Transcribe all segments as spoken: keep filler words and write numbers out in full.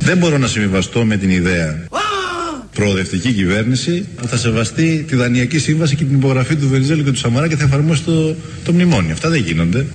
Δεν μπορώ να συμβιβαστώ με την ιδέα προοδευτική κυβέρνηση που θα σεβαστεί τη Δανειακή Σύμβαση και την υπογραφή του Βενιζέλου και του Σαμαρά και θα εφαρμόσει το, το μνημόνιο. Αυτά δεν γίνονται.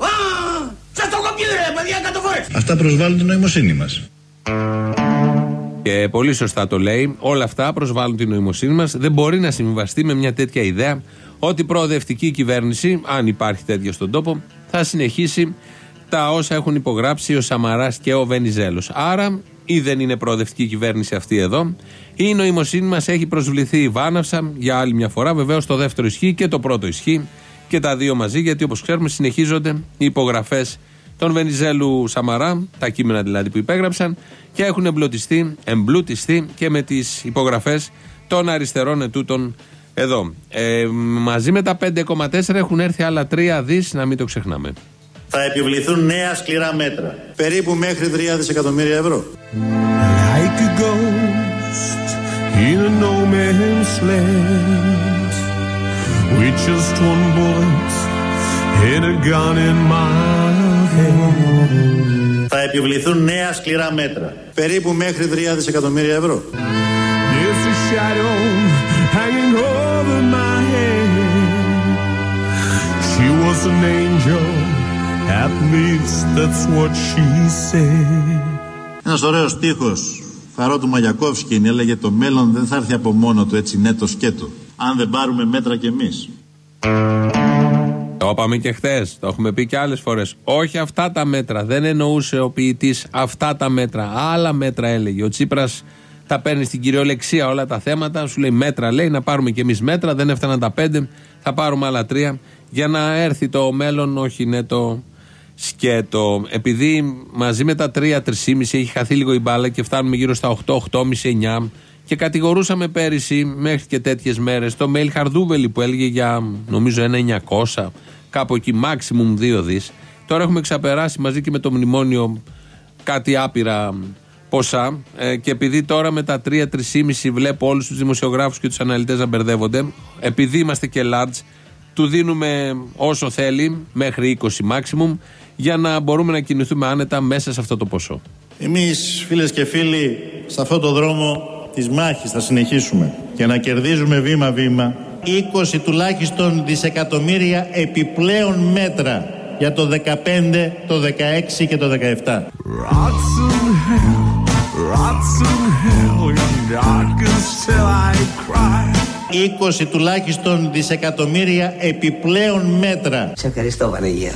Αυτά προσβάλλουν την νοημοσύνη μας. Και πολύ σωστά το λέει. Όλα αυτά προσβάλλουν την νοημοσύνη μας. Δεν μπορεί να συμβιβαστεί με μια τέτοια ιδέα ότι η προοδευτική κυβέρνηση, αν υπάρχει τέτοια στον τόπο, θα συνεχίσει τα όσα έχουν υπογράψει ο Σαμαράς και ο Βενιζέλος. Άρα, ή δεν είναι προοδευτική κυβέρνηση αυτή εδώ, ή η νοημοσύνη μας έχει προσβληθεί βάναυσα για άλλη μια φορά. Βεβαίως το δεύτερο ισχύει και το πρώτο ισχύει και τα δύο μαζί, γιατί όπως ξέρουμε συνεχίζονται οι υπογραφές των Βενιζέλου Σαμαρά, τα κείμενα δηλαδή που υπέγραψαν, και έχουν εμπλουτιστεί, εμπλουτιστεί και με τις υπογραφές των αριστερών ετούτων εδώ. Ε, μαζί με τα πέντε κόμμα τέσσερα έχουν έρθει άλλα τρία δις, να μην το ξεχνάμε. Θα επιβληθούν νέα σκληρά μέτρα, περίπου μέχρι τρία δισεκατομμύρια ευρώ. Like a ghost in a no man's land, with just one bullet and a gun in my hand. Θα επιβληθούν νέα σκληρά μέτρα, περίπου μέχρι τρία δισεκατομμύρια ευρώ. There's a shadow hanging over my head. She was an angel, at least that's what she said. Ένας ωραίος στίχος Χαρό του Μαγιακόφσκιν έλεγε: το μέλλον δεν θα έρθει από μόνο του, έτσι ναι το σκέτο, αν δεν πάρουμε μέτρα κι εμείς. Το είπαμε και χθες, το έχουμε πει και άλλες φορές. Όχι αυτά τα μέτρα, δεν εννοούσε ο ποιητής αυτά τα μέτρα, άλλα μέτρα έλεγε. Ο Τσίπρας τα παίρνει στην κυριολεξία όλα τα θέματα, σου λέει μέτρα, λέει να πάρουμε κι εμείς μέτρα, δεν έφταναν τα πέντε, θα πάρουμε άλλα τρία για να έρθει το μέλλον, όχι ναι το σκέτο. Επειδή μαζί με τα τρία τρία κόμμα πέντε έχει χαθεί λίγο η μπάλα και φτάνουμε γύρω στα οκτώ, οκτώ κόμμα πέντε, εννιά και κατηγορούσαμε πέρυσι μέχρι και τέτοιες μέρες το Μέιλ Χαρδούβελη που έλεγε για νομίζω ένα εννιακόσια, κάπου εκεί maximum δύο δις. Τώρα έχουμε ξαπεράσει μαζί και με το μνημόνιο κάτι άπειρα ποσά ε, και επειδή τώρα με τα τρία τρία κόμμα πέντε βλέπω όλους τους δημοσιογράφους και τους αναλυτές να μπερδεύονται, επειδή είμαστε και large, του δίνουμε όσο θέλει μέχρι είκοσι maximum για να μπορούμε να κινηθούμε άνετα μέσα σε αυτό το ποσό. Εμείς φίλες και φίλοι σε αυτό το δρόμο της μάχης θα συνεχίσουμε και να κερδίζουμε βήμα-βήμα είκοσι τουλάχιστον δισεκατομμύρια επιπλέον μέτρα για το δεκαπέντε, το δεκαέξι και το δεκαεπτά. είκοσι τουλάχιστον δισεκατομμύρια επιπλέον μέτρα. Σε ευχαριστώ Βανεγέρο.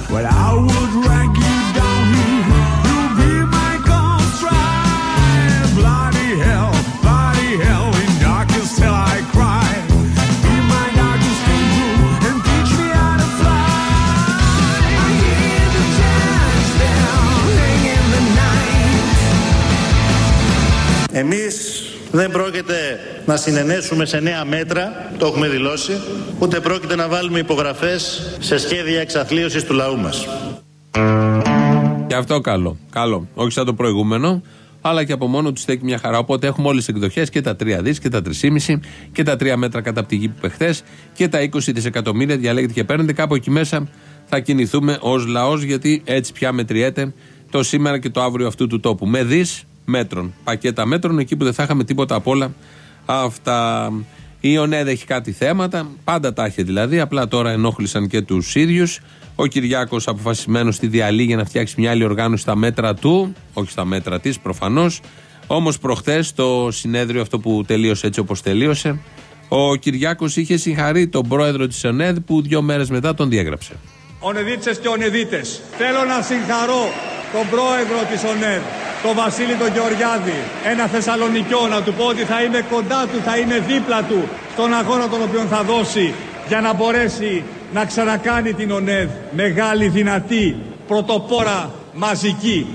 Εμείς δεν πρόκειται να συνενέσουμε σε νέα μέτρα, το έχουμε δηλώσει, ούτε πρόκειται να βάλουμε υπογραφές σε σχέδια εξαθλίωσης του λαού μας. Και αυτό καλό, καλό, όχι σαν το προηγούμενο, αλλά και από μόνο του στέκει μια χαρά. Οπότε έχουμε όλες τις εκδοχές, και τα τρία δις και τα τρία κόμμα πέντε και τα τρία μέτρα κατά πτυγή που είπε χθες και τα είκοσι δισεκατομμύρια, διαλέγετε και παίρνετε. Κάπου εκεί μέσα θα κινηθούμε ως λαός, γιατί έτσι πια μετριέται το σήμερα και το αύριο αυτού του τόπου. Με δις μέτρων, πακέτα μέτρων, εκεί που δεν θα είχαμε τίποτα απ' όλα αυτά. Η ΟΝΕΔ έχει κάτι θέματα, πάντα τα έχει δηλαδή, απλά τώρα ενόχλησαν και τους ίδιους. Ο Κυριάκος αποφασισμένος στη διαλύει για να φτιάξει μια άλλη οργάνωση στα μέτρα του, όχι στα μέτρα της προφανώς. Όμως προχθές το συνέδριο αυτό που τελείωσε έτσι όπως τελείωσε, ο Κυριάκος είχε συγχαρεί τον πρόεδρο της ΟΝΕΔ που δύο μέρες μετά τον διέγραψε. Ονεδίτσες και ονεδίτες, θέλω να συγχαρώ τον πρόεδρο της ΟΝΕΔ, τον Βασίλη τον Γεωργιάδη, ένα Θεσσαλονικιό, να του πω ότι θα είμαι κοντά του, θα είμαι δίπλα του στον αγώνα τον οποίο θα δώσει για να μπορέσει να ξανακάνει την ΟΝΕΔ μεγάλη, δυνατή, πρωτοπόρα, μαζική.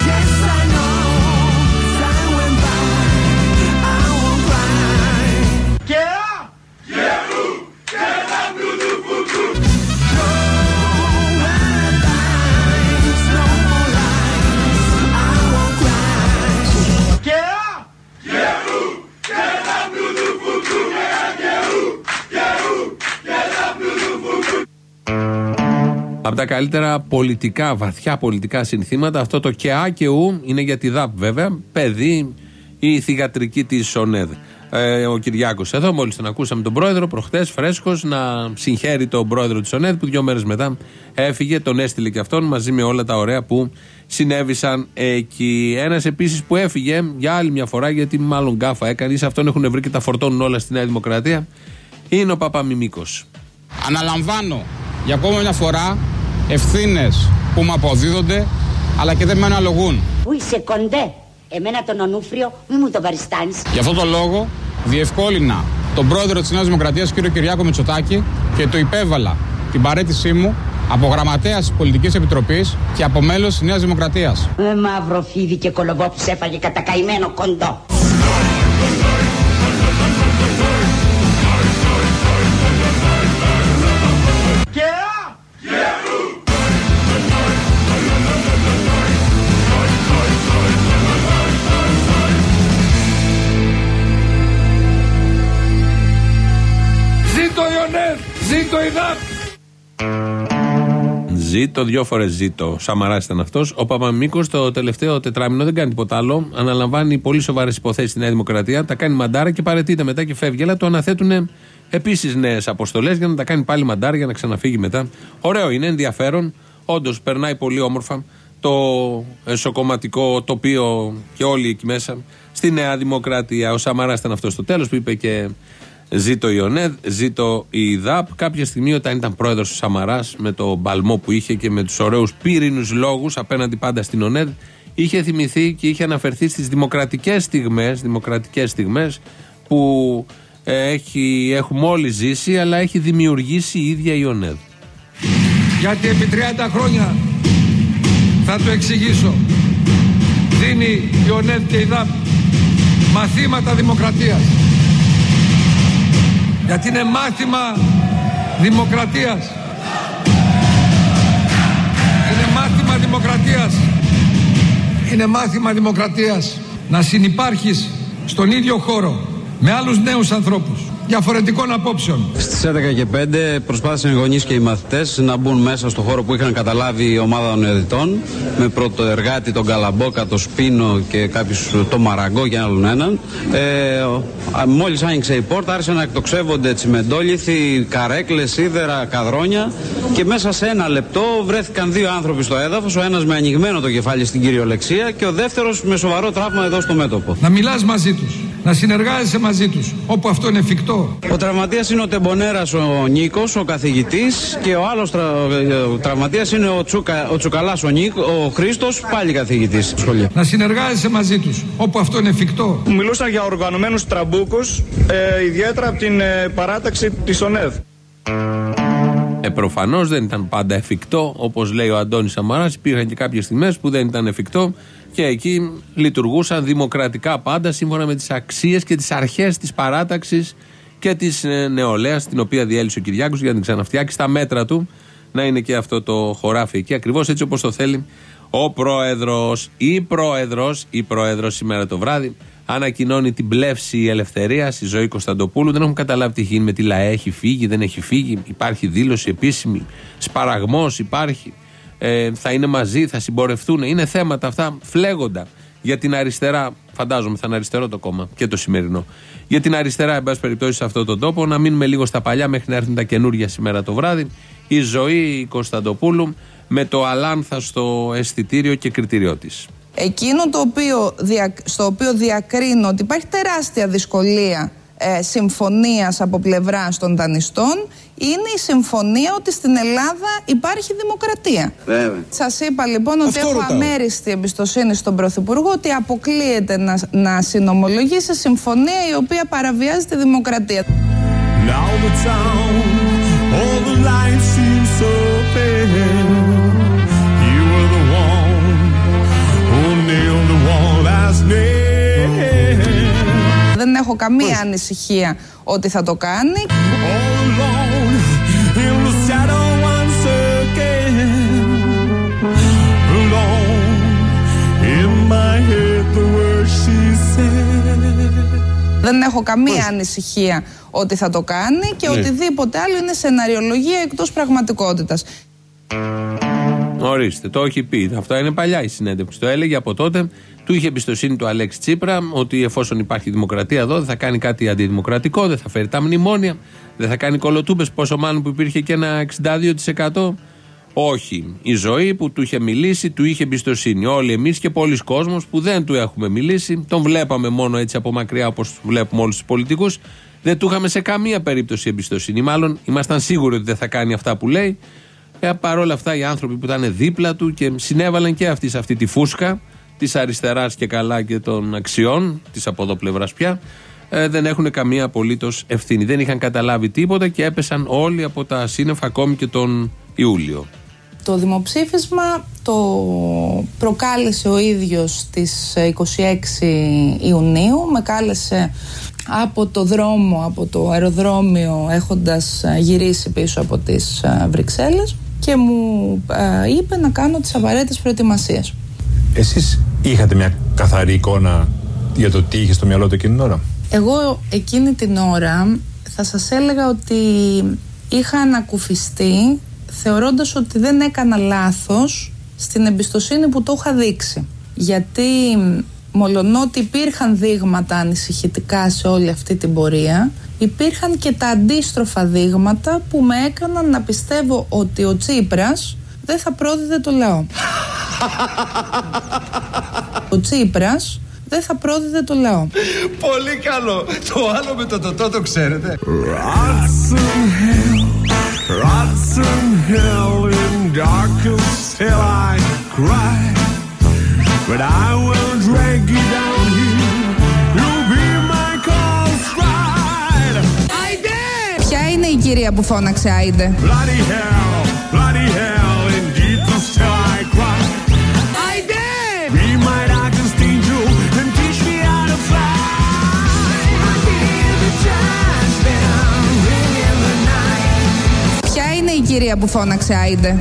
Από τα καλύτερα πολιτικά, βαθιά πολιτικά συνθήματα, αυτό το και α και ου είναι για τη ΔΑΠ βέβαια, παιδί, η θυγατρική της ΟΝΕΔ. Ε, ο Κυριάκος εδώ, μόλις τον ακούσαμε τον πρόεδρο, προχτές φρέσκος, να συγχαίρει τον πρόεδρο της ΟΝΕΔ που δύο μέρες μετά έφυγε, τον έστειλε και αυτόν μαζί με όλα τα ωραία που συνέβησαν εκεί. Ένας επίσης που έφυγε για άλλη μια φορά, γιατί μάλλον γκάφα έκανε, ή σε αυτόν έχουν βρει και τα φορτώνουν όλα στη Νέα Δημοκρατία, είναι ο Παπαμιμίκος. Αναλαμβάνω για ακόμα μια φορά ευθύνες που μου αποδίδονται, αλλά και δεν με αναλογούν. Πού είσαι κοντέ, εμένα τον Ονούφριο μη μου τον παριστάνεις. Γι' αυτό το λόγο διευκόλυνα τον πρόεδρο της Νέας Δημοκρατίας, κύριο Κυριάκο Μητσοτάκη, και το υπέβαλα την παραίτησή μου από γραμματέας της Πολιτικής Επιτροπής και από μέλος της Νέας Δημοκρατίας. Ε, μαύρο φίδι και κολοβό που σε έφαγε κατά καημένο κοντό. Ζήτω η ΟΝΕΔ, ζήτω η ΔΑΠ. Ζήτω, δυο φορές ζήτω. Σαμαράς ήταν αυτός. Ο Παπαμιμίκος το τελευταίο τετράμινο δεν κάνει τίποτα άλλο. Αναλαμβάνει πολύ σοβαρές υποθέσεις στη Νέα Δημοκρατία. Τα κάνει μαντάρα και παραιτείται μετά και φεύγει. Αλλά το αναθέτουν επίσης νέες αποστολές για να τα κάνει πάλι μαντάρα για να ξαναφύγει μετά. Ωραίο είναι, ενδιαφέρον. Όντως περνάει πολύ όμορφα το εσωκομματικό τοπίο και όλοι εκεί μέσα στη Νέα Δημοκρατία. Ο Σαμαράς ήταν αυτός στο τέλος που είπε και ζήτω η ΟΝΕΔ, ζήτω η ΔΑΠ. Κάποια στιγμή όταν ήταν πρόεδρος ο Σαμαράς, με το μπαλμό που είχε και με τους ωραίους πύρινους λόγους απέναντι πάντα στην ΟΝΕΔ, είχε θυμηθεί και είχε αναφερθεί στις δημοκρατικές στιγμές, δημοκρατικές στιγμές που ε, έχει, έχουμε όλοι ζήσει, αλλά έχει δημιουργήσει η ίδια η ΟΝΕΔ. Γιατί επί τριάντα χρόνια, θα το εξηγήσω, δίνει η ΟΝΕΔ και η ΔΑΠ μαθήματα δημοκρατίας. Γιατί είναι μάθημα δημοκρατίας. Είναι μάθημα δημοκρατίας. Είναι μάθημα δημοκρατίας να συνυπάρχεις στον ίδιο χώρο με άλλους νέους ανθρώπους διαφορετικών απόψεων. Στις έντεκα και πέντε προσπάθησαν οι γονείς και οι μαθητές να μπουν μέσα στο χώρο που είχαν καταλάβει η ομάδα των οδητών, με πρωτοεργάτη τον Καλαμπόκα, το Σπίνο και κάποιους, το Μαραγκό και άλλον έναν. Ε, μόλις άνοιξε η πόρτα άρχισαν να εκτοξεύονται τσιμεντόλιθοι, καρέκλες, σίδερα, καδρόνια και μέσα σε ένα λεπτό βρέθηκαν δύο άνθρωποι στο έδαφος, ο ένας με ανοιγμένο το κεφάλι στην κυριολεξία και ο δεύτερος με σοβαρό τραύμα εδώ στο μέτωπο. Να μιλάς μαζί τους, να συνεργάζεσαι μαζί τους, όπου αυτό είναι εφικτό. Ο τραυματίας είναι ο Τεμπονέρας ο Νίκος, ο καθηγητής, και ο άλλος τρα... τραυματίας είναι ο, Τσουκα... ο Τσουκαλάς ο, Νίκ... ο Χρήστος, πάλι καθηγητής στο σχολείο. Να συνεργάζεσαι μαζί τους, όπου αυτό είναι εφικτό. Μιλούσαν για οργανωμένους τραμπούκους, ε, ιδιαίτερα από την ε, παράταξη της ΟΝΕΔ. Ε, προφανώς δεν ήταν πάντα εφικτό, όπως λέει ο Αντώνης Σαμαράς. Υπήρχαν και κάποιες στιγμές που δεν ήταν εφικτό και εκεί λειτουργούσαν δημοκρατικά πάντα σύμφωνα με τις αξίες και τις αρχές της παράταξης και της ε, νεολαίας, την οποία διέλυσε ο Κυριάκος για να την ξαναφτιάξει στα μέτρα του, να είναι και αυτό το χωράφι εκεί, ακριβώς έτσι όπως το θέλει ο πρόεδρος. Η πρόεδρος, η πρόεδρος σήμερα το βράδυ ανακοινώνει την πλεύση ελευθερίας, η Ζωή Κωνσταντοπούλου. Δεν έχουμε καταλάβει τι γίνει με τη ΛΑΕ, έχει φύγει, δεν έχει φύγει, υπάρχει δήλωση επίσημη, σπαραγμός υπάρχει, ε, θα είναι μαζί, θα συμπορευτούν. Είναι θέματα αυτά φλέγοντα για την αριστερά. Φαντάζομαι θα είναι αριστερό το κόμμα και το σημερινό. Για την αριστερά, εν πάση περιπτώσει, σε αυτόν τον τόπο, να μείνουμε λίγο στα παλιά μέχρι να έρθουν τα καινούργια σήμερα το βράδυ. Η Ζωή Κωνσταντοπούλου με το αλάνθαστο αισθητήριο και κριτήριό της. Εκείνο το οποίο, στο οποίο διακρίνω ότι υπάρχει τεράστια δυσκολία ε, συμφωνίας από πλευράς των δανειστών είναι η συμφωνία ότι στην Ελλάδα υπάρχει δημοκρατία. Βέβαια. Σας είπα λοιπόν ότι αυτό έχω ρωτάω. αμέριστη εμπιστοσύνη στον Πρωθυπουργό ότι αποκλείεται να, να συνομολογήσει συμφωνία η οποία παραβιάζει τη δημοκρατία. Now the town, all the lights seem so pale. You were the one who nailed the wall last night. Δεν έχω καμία Πώς? ανησυχία ότι θα το κάνει. Δεν έχω καμία Πώς? ανησυχία ότι θα το κάνει και ναι. οτιδήποτε άλλο είναι σεναριολογία εκτός πραγματικότητας. Ορίστε, το έχει πει. Αυτό είναι παλιά η συνέντευξη. Το έλεγε από τότε. Του είχε εμπιστοσύνη του Αλέξη Τσίπρα ότι εφόσον υπάρχει δημοκρατία εδώ, δεν θα κάνει κάτι αντιδημοκρατικό, δεν θα φέρει τα μνημόνια, δεν θα κάνει κολοτούμπες. Πόσο μάλλον που υπήρχε και ένα εξήντα δύο τοις εκατό. Όχι. Η ζωή που του είχε μιλήσει, του είχε εμπιστοσύνη. Όλοι εμείς και πολλοί κόσμος που δεν του έχουμε μιλήσει, τον βλέπαμε μόνο έτσι από μακριά όπως βλέπουμε όλους τους πολιτικούς, δεν του είχαμε σε καμία περίπτωση εμπιστοσύνη. Μάλλον ήμασταν σίγουροι ότι δεν θα κάνει αυτά που λέει. Ε, Παρ' όλα αυτά οι άνθρωποι που ήταν δίπλα του και συνέβαλαν και αυτοί σε αυτή τη φούσκα της αριστεράς και καλά και των αξιών, της από εδώ πλευράς πια, ε, δεν έχουν καμία απολύτως ευθύνη. Δεν είχαν καταλάβει τίποτα και έπεσαν όλοι από τα σύννεφα ακόμη και τον Ιούλιο. Το δημοψήφισμα το προκάλεσε ο ίδιος στις είκοσι έξι Ιουνίου. Με κάλεσε από το δρόμο, από το αεροδρόμιο, έχοντας γυρίσει πίσω από τις Βρυξέλλες, και μου ε, είπε να κάνω τις απαραίτητες προετοιμασίες. Εσείς είχατε μια καθαρή εικόνα για το τι είχε στο μυαλό του εκείνη την ώρα? Εγώ εκείνη την ώρα θα σας έλεγα ότι είχα ανακουφιστεί, θεωρώντας ότι δεν έκανα λάθος στην εμπιστοσύνη που το είχα δείξει. Γιατί μολονότι υπήρχαν δείγματα ανησυχητικά σε όλη αυτή την πορεία, υπήρχαν και τα αντίστροφα δείγματα που με έκαναν να πιστεύω ότι ο Τσίπρας δεν θα πρόδιδε το λαό. Ο Τσίπρας δεν θα πρόδιδε το λαό. Πολύ καλό. Το άλλο με το τοτό το ξέρετε. Rotten hell in darkness till I cry, but I will drag you down here. You'll be my cause bride. Ποια είναι η κυρία που φώναξε άιντε? Bloody hell, bloody hell in darkness till I cry. Be my darkest angel and teach me how to fly. I hear the chimes bell ring in the night. Ποια είναι η κυρία που φώναξε άιντε?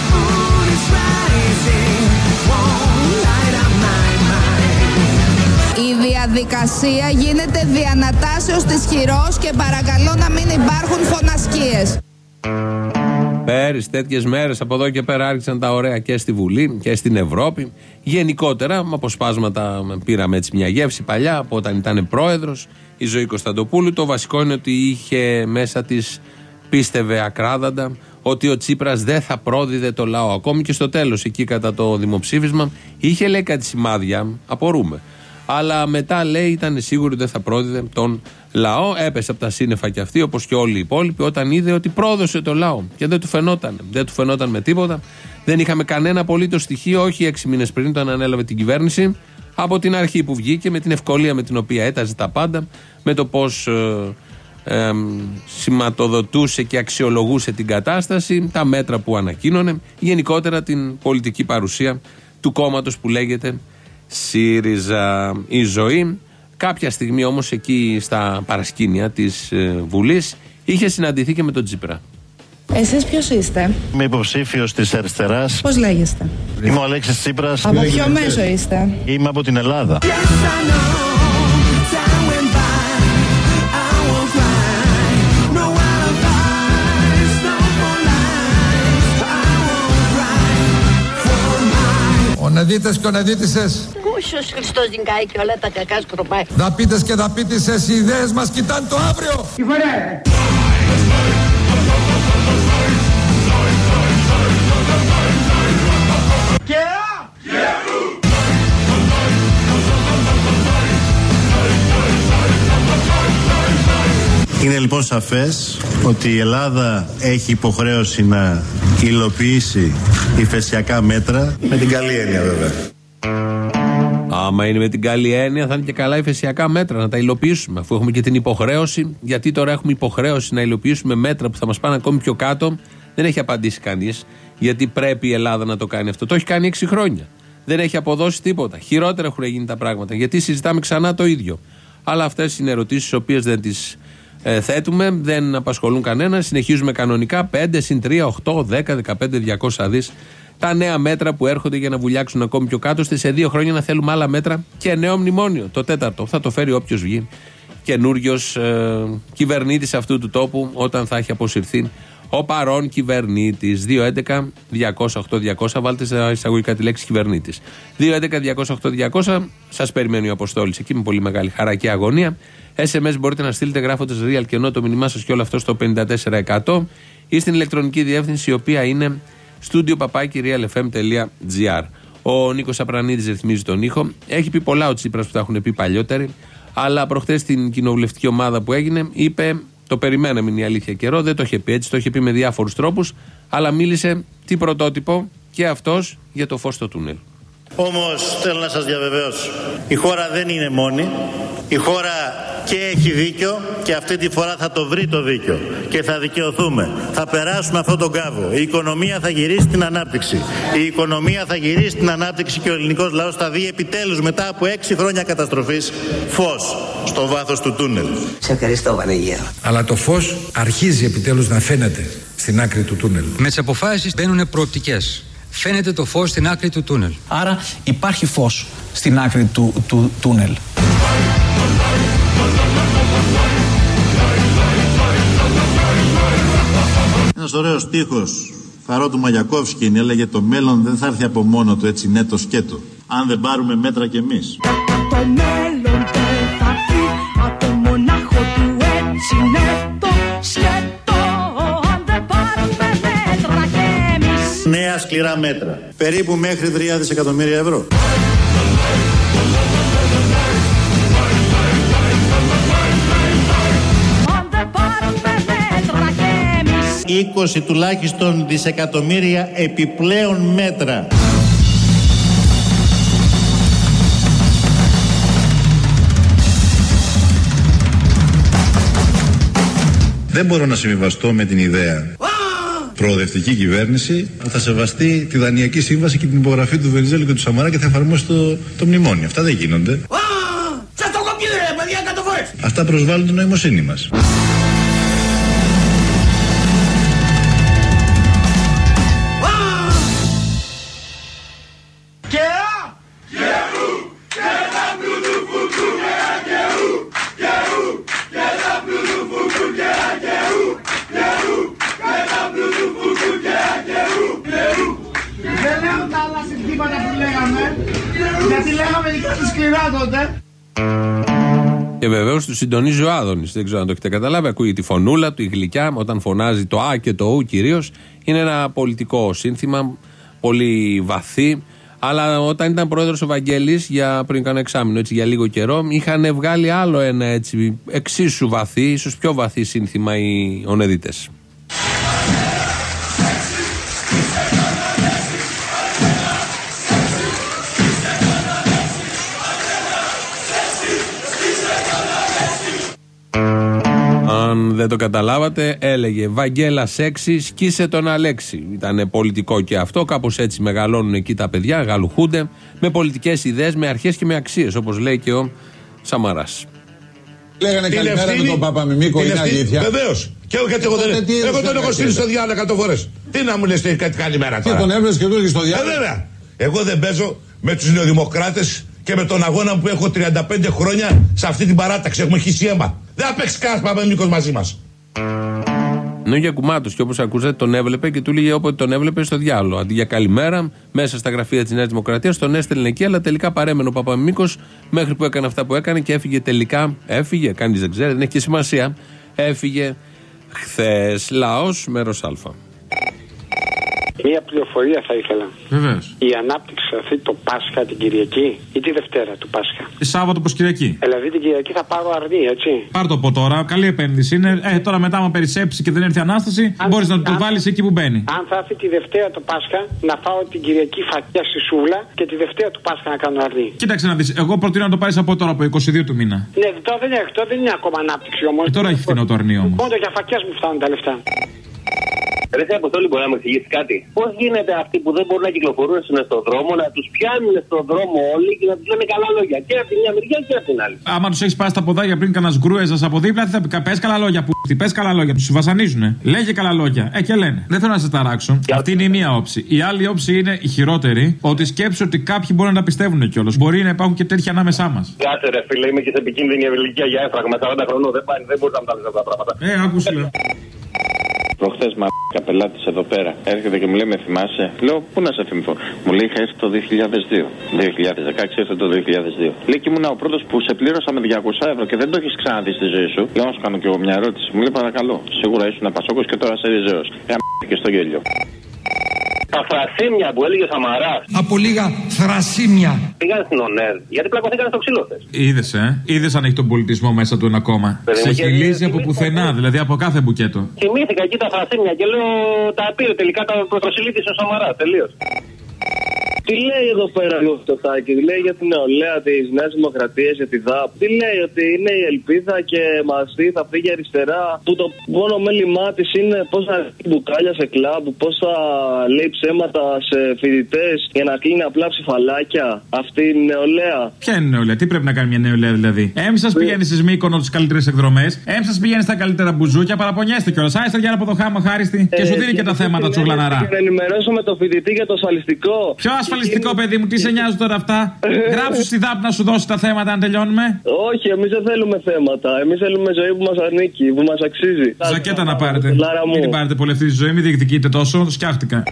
Η διαδικασία γίνεται διανατάσεως της χειρός και παρακαλώ να μην υπάρχουν φωνασκίες. Πέρυσι τέτοιες μέρες από εδώ και πέρα άρχισαν τα ωραία και στη Βουλή και στην Ευρώπη. Γενικότερα, με αποσπάσματα πήραμε έτσι μια γεύση παλιά από όταν ήταν πρόεδρος η Ζωή Κωνσταντοπούλου. Το βασικό είναι ότι είχε μέσα της, πίστευε ακράδαντα, ότι ο Τσίπρας δεν θα πρόδιδε το λαό. Ακόμη και στο τέλος, εκεί κατά το δημοψήφισμα, είχε λέει κάτι σημάδια, απορούμε. Αλλά μετά λέει ήταν σίγουρο ότι δεν θα πρόδιδε τον λαό. Έπεσε από τα σύννεφα κι αυτή, όπως και όλοι οι υπόλοιποι, όταν είδε ότι πρόδωσε το λαό. Και δεν του φαινόταν. Δεν του φαινόταν με τίποτα. Δεν είχαμε κανένα απολύτως στοιχείο, όχι έξι μήνες πριν, όταν ανέλαβε την κυβέρνηση. Από την αρχή που βγήκε, με την ευκολία με την οποία έταζε τα πάντα, με το πώς ε, ε, σηματοδοτούσε και αξιολογούσε την κατάσταση, τα μέτρα που ανακοίνωνε, γενικότερα την πολιτική παρουσία του κόμματος που λέγεται ΣΥΡΙΖΑ. Η Ζωή κάποια στιγμή όμως εκεί στα παρασκήνια της ε, Βουλής είχε συναντηθεί και με τον Τσίπρα. Εσείς ποιος είστε? Είμαι υποψήφιος της αριστεράς. Πώς λέγεστε? Είμαι ο Αλέξης Τσίπρας. Από ποιο μέσο είστε? Είμαι από την Ελλάδα. Ονεδίτες και ονεδίτησες, Κούσιος Χριστός νικάει και όλα τα κακά σκροπάει. δαπίτες και δαπίτησες, οι ιδέες μας κοιτάνε το αύριο. Είναι λοιπόν σαφές ότι η Ελλάδα έχει υποχρέωση να υλοποιήσει υφεσιακά μέτρα, με την καλή έννοια βέβαια. Άμα είναι με την καλή έννοια, θα είναι και καλά υφεσιακά μέτρα να τα υλοποιήσουμε. Αφού έχουμε και την υποχρέωση, γιατί τώρα έχουμε υποχρέωση να υλοποιήσουμε μέτρα που θα μας πάνε ακόμη πιο κάτω, δεν έχει απαντήσει κανείς. Γιατί πρέπει η Ελλάδα να το κάνει αυτό. Το έχει κάνει έξι χρόνια. Δεν έχει αποδώσει τίποτα. Χειρότερα έχουν γίνει τα πράγματα. Γιατί συζητάμε ξανά το ίδιο. Αλλά αυτές είναι ερωτήσεις, τις οποίες δεν τις ε, θέτουμε, δεν απασχολούν κανένα. Συνεχίζουμε κανονικά πέντε συν τρία, οκτώ, δέκα, δεκαπέντε, διακόσια δις. Τα νέα μέτρα που έρχονται για να βουλιάξουν ακόμη πιο κάτω, ώστε σε δύο χρόνια να θέλουμε άλλα μέτρα και νέο μνημόνιο. Το τέταρτο θα το φέρει όποιος βγει καινούριος ε, κυβερνήτης αυτού του τόπου, όταν θα έχει αποσυρθεί Ο παρόν κυβερνήτης. δύο έντεκα διακόσια οκτώ διακόσια. Βάλτε στα εισαγωγικά τη λέξη κυβερνήτης. δύο έντεκα διακόσια οκτώ διακόσια. Σας περιμένει ο Αποστόλης εκεί με πολύ μεγάλη χαρά και αγωνία. ες εμ ες μπορείτε να στείλετε γράφοντας real και ενώ το μήνυμά σας και όλο αυτό στο πενήντα τέσσερα εκατό ή στην ηλεκτρονική διεύθυνση η οποία είναι studio παπάκι real f m τελεία g r. Ο Νίκος Απρανίδης ρυθμίζει τον ήχο. Έχει πει πολλά ο Τσίπρας που τα έχουν πει παλιότεροι, αλλά προχθές στην κοινοβουλευτική ομάδα που έγινε είπε, το περιμέναμε είναι η αλήθεια καιρό, δεν το είχε πει έτσι, το είχε πει με διάφορους τρόπους, αλλά μίλησε τι πρωτότυπο και αυτός για το φως στο τούνελ. Όμως θέλω να σας διαβεβαιώσω, η χώρα δεν είναι μόνη, η χώρα και έχει δίκιο και αυτή τη φορά θα το βρει το δίκιο και θα δικαιωθούμε. Θα περάσουμε αυτόν τον κάβο. Η οικονομία θα γυρίσει στην ανάπτυξη. Η οικονομία θα γυρίσει στην ανάπτυξη και ο ελληνικός λαός θα δει επιτέλους μετά από έξι χρόνια καταστροφής φως στο βάθος του τούνελ. Σε ευχαριστώ Βανεγέρο. Αλλά το φως αρχίζει επιτέλους να φαίνεται στην άκρη του τούνελ. Με τις αποφάσεις μπαίνουν προοπτικές. Φαίνεται το φως στην άκρη του τούνελ. Άρα υπάρχει φως στην άκρη του, του τούνελ. Ένας ωραίος στίχος Φαρό του Μαγιακόφσκιν έλεγε το μέλλον δεν θα έρθει από μόνο του έτσι νέτο σκέτο αν δεν πάρουμε μέτρα κι εμείς. Το μέλλον δεν θα έρθει από μονάχο του έτσι νέτο σκέτο αν δεν πάρουμε μέτρα κι εμείς. Νέα σκληρά μέτρα, περίπου μέχρι τρία δισεκατομμύρια ευρώ. είκοσι τουλάχιστον δισεκατομμύρια επιπλέον μέτρα. Δεν μπορώ να συμβιβαστώ με την ιδέα προοδευτική κυβέρνηση θα σεβαστεί τη Δανειακή Σύμβαση και την υπογραφή του Βενιζέλου και του Σαμαρά και θα εφαρμόσει το, το μνημόνιο. Αυτά δεν γίνονται. Αυτά προσβάλλουν την νοημοσύνη μας. Γιατί λέγαμε κάτι σκληρά τότε. Και βεβαίως του συντονίζει ο Άδωνης. Δεν ξέρω αν το έχετε καταλάβει. Ακούει τη φωνούλα του, η γλυκιά, όταν φωνάζει το Α και το Ου κυρίως. Είναι ένα πολιτικό σύνθημα, πολύ βαθύ. Αλλά όταν ήταν πρόεδρος ο Βαγγέλης, για πριν κάνα εξάμηνο, έτσι για λίγο καιρό, είχαν βγάλει άλλο ένα έτσι εξίσου βαθύ, ίσως πιο βαθύ σύνθημα οι ονεδίτες. Αν δεν το καταλάβατε, έλεγε Βαγγέλα σεξι, σκίσε τον Αλέξη. Ήταν πολιτικό και αυτό, κάπως έτσι μεγαλώνουν εκεί τα παιδιά, γαλουχούνται με πολιτικές ιδέες, με αρχές και με αξίες, όπως λέει και ο Σαμαράς. Λέγανε καλημέρα με τον Παπαμιμίκο, είναι αλήθεια. Βεβαίως. Και εγώ γιατί εγώ δεν. Εγώ τον έχω στείλει στο διάλογο εκατό φορές. Τι να μου λες κάτι καλημέρα τώρα. Και τον έβρες και του στο διάλογο. Ε, βέβαια. Εγώ δεν παίζω με τους νεοδημοκράτες και με τον αγώνα που έχω τριάντα πέντε χρόνια σε αυτή την παράταξη. Έχουμε χύσει αίμα. Δεν θα παίξει κανένας Παπαμιμίκος μαζί μας. Ναι, για κουμάτος και όπως ακούσατε τον έβλεπε και του λέγε όποτε τον έβλεπε στο διάλογο. Αντί για καλημέρα, μέσα στα γραφεία της Νέας Δημοκρατίας, τον έστελνε εκεί, αλλά τελικά παρέμενε ο Παπαμιμίκος μέχρι που έκανε αυτά που έκανε και έφυγε τελικά. Έφυγε, κανείς δεν ξέρει, δεν έχει και σημασία. Έφυγε χθες. Λαός, μέρος Α. Μία πληροφορία θα ήθελα. Βεβαίως. Η ανάπτυξη θα έρθει το Πάσχα την Κυριακή ή τη Δευτέρα του Πάσχα. Σάββατο προς Κυριακή. Δηλαδή την Κυριακή θα πάρω αρνή, έτσι. Πάρ' το από τώρα, καλή επένδυση είναι. Ε, τώρα μετά, άμα περισσέψει και δεν έρθει ανάσταση, μπορεί να το βάλει εκεί που μπαίνει. Αν θα έρθει τη Δευτέρα του Πάσχα, να φάω την Κυριακή φατιά στη σούβλα και τη Δευτέρα του Πάσχα να κάνω αρνή. Κοίταξε να δει, εγώ προτείνω να το πάρει από τώρα, από είκοσι δύο του μήνα. Ναι, τώρα δεν, έχει, τώρα δεν είναι ακόμα ανάπτυξη όμως. Ε, τώρα έχει φθηνό το αρνί όμως. Μόνο για φατιάς μου φτάνουν τα λεφτά. Ρε Αποστόλη, μπορεί να μου εξηγήσει κάτι. Πώς γίνεται αυτοί που δεν μπορούν να κυκλοφορούν στον δρόμο να τους πιάνουν στον δρόμο όλοι και να τους λένε καλά λόγια και από την μια μεριά και από την άλλη. Άμα τους έχεις πάει στα ποδάγια πριν κανένα γκρούεζα από δίπλα, τι θα πει, πες καλά λόγια που τι πες καλά λόγια, τους βασανίζουνε. Λέγε καλά λόγια. Ε, και λένε. Δεν θέλω να σε ταράξω. Και αυτή είναι η μία όψη. Η άλλη όψη είναι η χειρότερη, ότι σκέψου ότι κάποιοι μπορεί να τα πιστεύουν κιόλας. Μπορεί να υπάρχουν και τέτοια ανάμεσά μας. Κάτσε ρε φίλε, είμαι και σε επικίνδυνη ηλικία για έφραγμα. σαράντα χρονών δεν πάει, δεν μπορεί να τα λες αυτά τα πράγματα. Ε, άκουσε λέω. Προχθές μαλάκα πελάτης εδώ πέρα έρχεται και μου λέει: με θυμάσαι? Λέω: πού να σε θυμηθώ? Μου λέει: είχα έρθει το δύο χιλιάδες δύο. δύο χιλιάδες δεκαέξι ήρθε το δύο χιλιάδες δύο. Λέει: και ήμουν ο πρώτος που σε πλήρωσα με διακόσια ευρώ και δεν το έχεις ξαναδεί στη ζωή σου. Λέω: να σου κάνω κι εγώ μια ερώτηση. Μου λέει: παρακαλώ. Σίγουρα ήσουν πασόκος και τώρα σε ριζέος. Ε, και στο γέλιο. Τα θρασίμια που έλεγε ο Σαμαράς. Από λίγα θρασίμια. Πήγαν στην ΟΝΕΡ γιατί πλακωθήκαν στο ξυλόθες. Είδες, ε. Είδες αν έχει τον πολιτισμό μέσα του ένα κόμμα. Σε χιλίζει από πουθενά, δηλαδή από κάθε μπουκέτο. Θυμήθηκα εκεί τα θρασίμια και λέω: τα πήρε τελικά, τα προσελήφθησε ο Σαμαράς. Τελείως. Τι λέει εδώ πέρα ο Μητσοτάκης? Λέει για την νεολαία της Νέας Δημοκρατίας, για τη ΔΑΠ. Τι λέει? Ότι είναι η ελπίδα και μαζί θα φύγει αριστερά. Που το μόνο μέλημά της είναι πώς θα ρίχνει μπουκάλια σε κλαμπ, πώς θα λέει ψέματα σε φοιτητές για να κλείνει απλά ψηφαλάκια. Αυτή η νεολαία. Ποια είναι η νεολαία? Τι πρέπει να κάνει μια νεολαία δηλαδή? Έμψας πηγαίνει στις Μύκονο τις καλύτερες εκδρομές. Έμψας πηγαίνει στα καλύτερα μπουζούκια. Παραπονιέστε κιόλας. Άιστα για από το χάμα χάριστη και σου δίνει και τα θέματα τσογλαναρά. Να ενημερώσουμε το φοιτητή για το ασφαλιστικό. Ποιο ασφαλιστικό, παιδί μου, τι σε νοιάζουν τώρα αυτά? Γράψου στη ΔΑΠ να σου δώσει τα θέματα αν τελειώνουμε. Όχι, εμείς δεν θέλουμε θέματα. Εμείς θέλουμε ζωή που μας ανήκει, που μας αξίζει. Ζακέτα να πάρετε. Μην την πάρετε πολύ αυτή τη ζωή, μην διεκδικείτε τόσο. Σκιάχτηκα.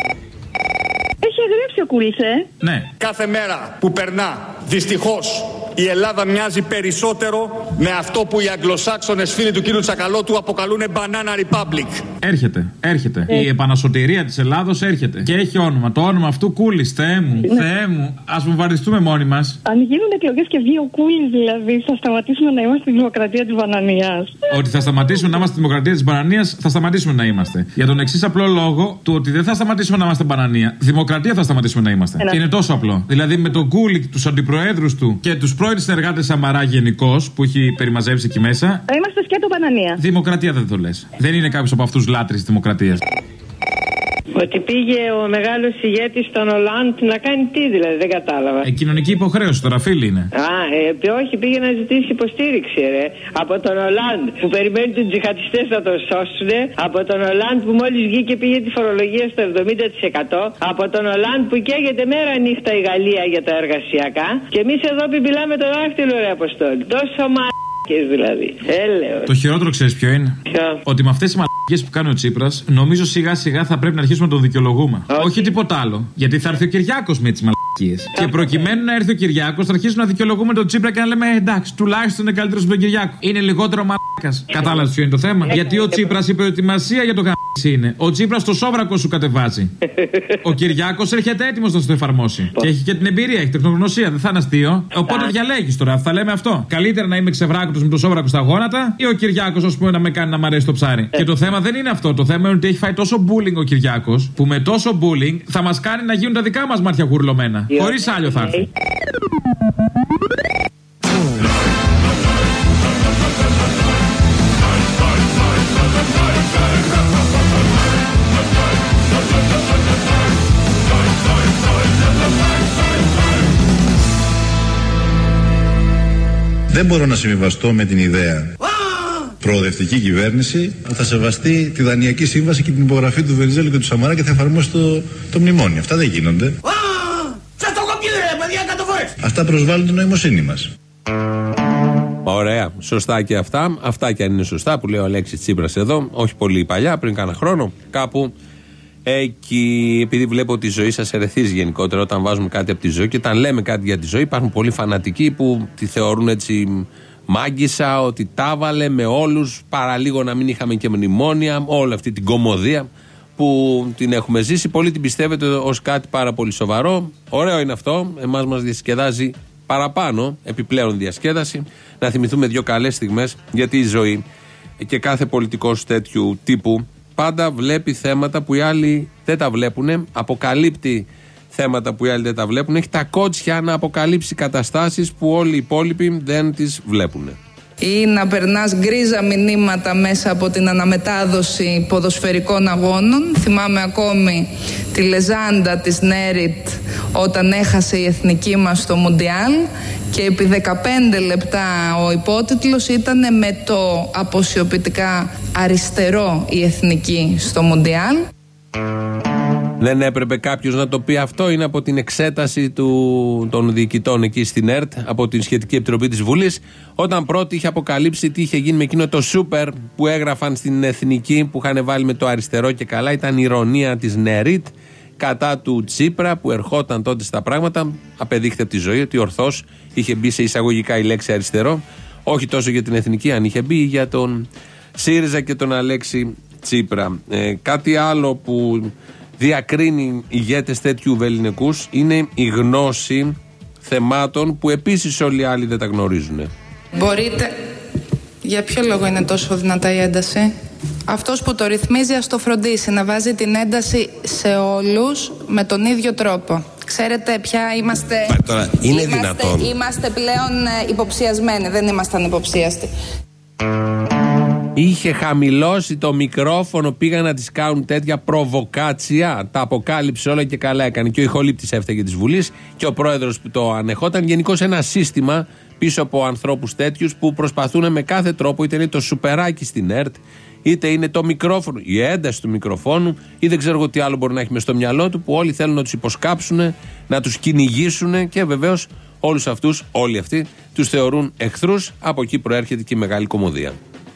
Έχει αγρέψει ο Κούλης, ε? Ναι. Κάθε μέρα που περνά, δυστυχώς, η Ελλάδα μοιάζει περισσότερο με αυτό που οι Αγγλοσάξονες φίλοι του κύριου Τσακαλώτου αποκαλούν Banana Republic. Έρχεται, έρχεται. Ε. Η επανασωτηρία της Ελλάδος έρχεται. Και έχει όνομα. Το όνομα αυτού Κούλης. Θεέ μου, ναι. Θεέ μου. Ας βομβαρδιστούμε μόνοι μας. Αν γίνουν εκλογές και βγει ο Κούλης, δηλαδή, θα σταματήσουμε να είμαστε στη δημοκρατία της μπανανίας. Ότι θα σταματήσουμε να είμαστε στη δημοκρατία της μπανανίας, θα σταματήσουμε να είμαστε. Για τον εξής απλό λόγο του ότι δεν θα σταματήσουμε να είμαστε μπανανία. Δημοκρατία θα σταματήσουμε να είμαστε. Ένα. Και είναι τόσο απλό. Δηλαδή με τον Κούλη, τους αντιπροέδρους του και τους πρώην συνεργάτες Σαμαρά γενικώς που έχει περιμαζεύσει εκεί μέσα. Θα είμαστε σκέτο μπανανία. Δημοκρατία δεν το λες. Δεν είναι κάποιος από αυτούς λάτρεις της δημοκρατίας. Ότι πήγε ο μεγάλος ηγέτης στον Ολάντ να κάνει τι δηλαδή, δεν κατάλαβα. Ε, κοινωνική υποχρέωση τώρα, φίλοι είναι. Α, ε, όχι, πήγε να ζητήσει υποστήριξη, ρε. Από τον Ολάντ που περιμένει τους τζιχατιστές να τον σώσουν. Από τον Ολάντ που μόλις βγήκε πήγε τη φορολογία στο εβδομήντα τοις εκατό. Από τον Ολάντ που καίγεται μέρα νύχτα η Γαλλία για τα εργασιακά. Και εμείς εδώ πιπιλάμε το δάχτυλο, ρε Αποστόλη. Τόσο μα. Δηλαδή. Έλεος. Το χειρότερο ξέρεις ποιο είναι? Ποιο? Ότι με αυτές τις μαλακίες που κάνει ο Τσίπρας, νομίζω σιγά σιγά θα πρέπει να αρχίσουμε να τον δικαιολογούμε. Όχι, Όχι τίποτα άλλο. Γιατί θα έρθει ο Κυριάκος με τις μαλακίες. Και προκειμένου να έρθει ο Κυριάκος, θα αρχίσουμε να δικαιολογούμε τον Τσίπρα και να λέμε εντάξει, τουλάχιστον είναι καλύτερος από τον Κυριάκο. Είναι λιγότερο μαλάκας. Κατάλαβες ποιο είναι το θέμα? Γιατί ο Τσίπρας η προετοιμασία για το γαμίσι είναι. Ο Τσίπρας το σόβρακο σου κατεβάζει. Ο Κυριάκος έρχεται έτοιμος να το εφαρμόσει. Και έχει και την εμπειρία, έχει τεχνογνωσία, δεν θα είναι αστείο. Οπότε διαλέγεις τώρα, θα λέμε αυτό. Καλύτερα να είμαι ξεβράκωτος με το σόβρακο στα γόνατα ή ο Κυριάκος, ας πούμε, να με κάνει να μ' αρέσει το ψάρι. Και το θέμα δεν είναι αυτό. Το θέμα είναι ότι έχει φάει τόσο bullying ο Κυριάκος που με τόσο bullying θα μας κάνει να γίνουν τα δικά μας μάτια γουρλωμένα. Χωρίς άλλο θα έρθει. Δεν μπορώ να συμβιβαστώ με την ιδέα προοδευτική κυβέρνηση θα σεβαστεί τη Δανειακή Σύμβαση και την υπογραφή του Βενιζέλου και του Σαμαρά και θα εφαρμόσει το, το μνημόνιο. Αυτά δεν γίνονται. Αυτά προσβάλλουν την νοημοσύνη μας. Ωραία, σωστά και αυτά. Αυτά και αν είναι σωστά που λέει ο Αλέξης Τσίπρας εδώ, όχι πολύ παλιά, πριν κάνα χρόνο, κάπου εκεί. Επειδή βλέπω ότι η ζωή σας ερεθίζει γενικότερα όταν βάζουμε κάτι από τη ζωή και όταν λέμε κάτι για τη ζωή, υπάρχουν πολλοί φανατικοί που τη θεωρούν έτσι μάγισσα, ότι τα βάλε με όλους, παραλίγο να μην είχαμε και μνημόνια, όλη αυτή την κωμωδία που την έχουμε ζήσει. Πολλοί την πιστεύετε ως κάτι πάρα πολύ σοβαρό. Ωραίο είναι αυτό, εμάς μας διασκεδάζει παραπάνω, επιπλέον διασκέδαση, να θυμηθούμε δύο καλές στιγμές, γιατί η ζωή και κάθε πολιτικός τέτοιου τύπου πάντα βλέπει θέματα που οι άλλοι δεν τα βλέπουν, αποκαλύπτει θέματα που οι άλλοι δεν τα βλέπουν, έχει τα κότσια να αποκαλύψει καταστάσεις που όλοι οι υπόλοιποι δεν τις βλέπουν. Ή να περνάς γκρίζα μηνύματα μέσα από την αναμετάδοση ποδοσφαιρικών αγώνων. Θυμάμαι ακόμη τη λεζάντα της Νέριτ όταν έχασε η εθνική μας στο Μουντιάλ και επί δεκαπέντε λεπτά ο υπότιτλος ήταν με το αποσιοποιητικά αριστερό η εθνική στο Μουντιάλ. Δεν έπρεπε κάποιος να το πει αυτό? Είναι από την εξέταση του, των διοικητών εκεί στην ΕΡΤ, από την σχετική επιτροπή της Βουλής, όταν πρώτη είχε αποκαλύψει τι είχε γίνει με εκείνο το σούπερ που έγραφαν στην Εθνική, που είχαν βάλει με το αριστερό και καλά. Ήταν η ηρωνία της ΝΕΡΙΤ κατά του Τσίπρα, που ερχόταν τότε στα πράγματα. Απεδείχθηκε από τη ζωή ότι ορθώς είχε μπει σε εισαγωγικά η λέξη αριστερό, όχι τόσο για την Εθνική, αν είχε μπει, για τον ΣΥΡΙΖΑ και τον Αλέξη Τσίπρα. Ε, κάτι άλλο που διακρίνει ηγέτες τέτοιου βεληνικούς είναι η γνώση θεμάτων που επίσης όλοι οι άλλοι δεν τα γνωρίζουν. Μπορείτε, για ποιο λόγο είναι τόσο δυνατά η ένταση? Αυτός που το ρυθμίζει ας το φροντίσει να βάζει την ένταση σε όλους με τον ίδιο τρόπο. Ξέρετε πια είμαστε, τώρα, είναι είμαστε, δυνατόν. είμαστε πλέον υποψιασμένοι, δεν ήμασταν υποψίαστοι. Είχε χαμηλώσει το μικρόφωνο, πήγαν να τις κάνουν τέτοια προβοκάτσια. Τα αποκάλυψε όλα και καλά έκανε. Και ο ηχολήπτης έφταγε της Βουλής και ο πρόεδρος που το ανεχόταν. Γενικώς ένα σύστημα πίσω από ανθρώπους τέτοιους που προσπαθούν με κάθε τρόπο, είτε είναι το σουπεράκι στην ΕΡΤ, είτε είναι το μικρόφωνο, η ένταση του μικροφόνου, ή δεν ξέρω τι άλλο μπορεί να έχει μες στο μυαλό του, που όλοι θέλουν να τους υποσκάψουν, να τους κυνηγήσουν και βεβαίως όλους αυτούς, όλοι αυτοί, τους θεωρούν εχθρούς. Από εκεί προέρχεται και η μεγάλη κωμωδία.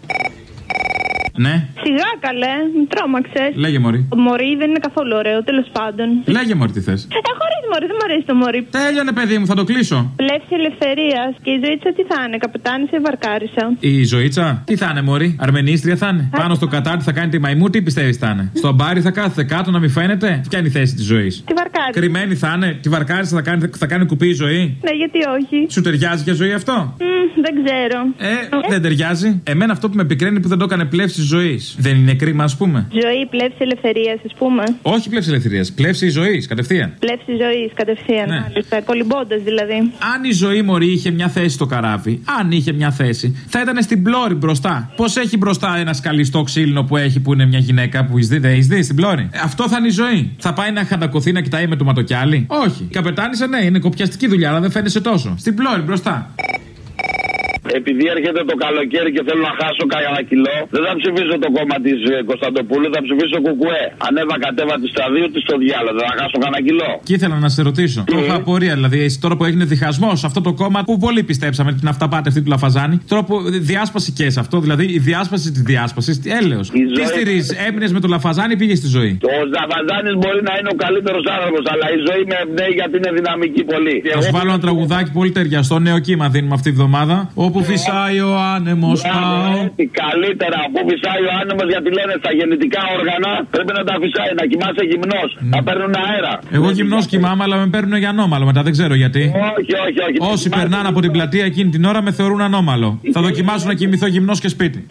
Ναι. Σιγά καλέ, μη τρόμαξες. Λέγε μωρή. Το μωρί δεν είναι καθόλου ωραίο, τέλος πάντων. Λέγε μωρή τι θες. Ε, χωρίς μωρί, δεν μου αρέσει το μωρί. Τέλειωνε παιδί μου, θα το κλείσω. Πλεύση ελευθερίας και η Ζωήτσα τι θα είναι, καπετάνισσα ή βαρκάρισα? Η Ζωήτσα, τι θα είναι μωρή, αρμενίστρια θα είναι. Πάνω στο κατάρτι θα κάνει τη μαϊμού, τι πιστεύεις θα είναι? Στο μπάρι θα κάθεται κάτω να μην φαίνεται. Ποια είναι η θέση της ζωής? Τη βαρκάρισα. Κρυμμένη θα είναι, τη βαρκάρισα θα κάνει, θα κάνει κουπί η ζωή. Ναι, γιατί όχι. Σου ταιριάζει για ζωή αυτό? Mm, δεν ξέρω. Ε, ε, δεν ταιριάζει. Εμένα αυτό που με πικραίνει που δεν το έκανε πλεύση ζωής. Δεν είναι κρίμα, ας πούμε? Ζωή, πλεύση ελευθερίας, ας πούμε. Όχι πλεύση ελευθερίας, πλεύση ζωής, κατευθείαν. Πλεύση ζωής, κατευθείαν. Ναι. Μάλιστα, κολυμπώντας δηλαδή. Αν η ζωή μωρή είχε μια θέση στο καράβι, αν είχε μια θέση, θα ήταν στην πλώρη μπροστά. Πώς έχει μπροστά ένα σκαλιστό ξύλινο που έχει, που είναι μια γυναίκα που έχει δει, δει στην πλώρη? Ε, αυτό θα είναι η ζωή. Θα πάει να χαντακωθεί να κοιτάει με το ματοκιάλι? Όχι. Η καπετάνισσα, ναι, είναι κοπιαστική δουλειά, αλλά δεν φαίνεσαι τόσο. Στην πλώρη μπροστά. Επειδή έρχεται το καλοκαίρι και θέλω να χάσω κανένα κιλό, δεν θα ψηφίσω το κόμμα της Κωνσταντοπούλου, θα ψηφίσω κουκουέ. Ανέβα κατέβα τη σταδίου τη στο διάλογο, δεν θα χάσω κανένα κιλό. Και ήθελα να σε ρωτήσω. Mm. Έχω απορία, δηλαδή, τώρα που έγινε διχασμός αυτό το κόμμα που πολύ πιστέψαμε την αυταπάτη αυτή του Λαφαζάνη, τώρα που διάσπαση και σε αυτό, δηλαδή η διάσπαση τη διάσπαση, έλεος. Τι ζωή... στηρίζει, έμεινε με το Λαφαζάνη, πήγε στη ζωή. Ο Λαφαζάνη μπορεί να είναι ο καλύτερο άνθρωπο, αλλά η ζωή με εμπνέει γιατί είναι δυναμική πολύ. Θα σου βάλω ένα τραγουδάκι πολύ ταιριαστό, νέο κύμα δίνουμε αυτή τη βδομάδα. Όπου φυσάει ο άνεμος πάω. Καλύτερα, όπου φυσάει ο άνεμος, γιατί λένε στα γεννητικά όργανα πρέπει να τα φυσάει, να κοιμάσαι γυμνός, mm. να παίρνουν αέρα. Εγώ γυμνός κοιμάμαι, αλλά με παίρνουν για ανώμαλο μετά, δεν ξέρω γιατί. Όχι, όχι, όχι. Όσοι περνάνε από την πλατεία εκείνη την ώρα με θεωρούν ανώμαλο. Θα δοκιμάσω να κοιμηθώ γυμνός και σπίτι.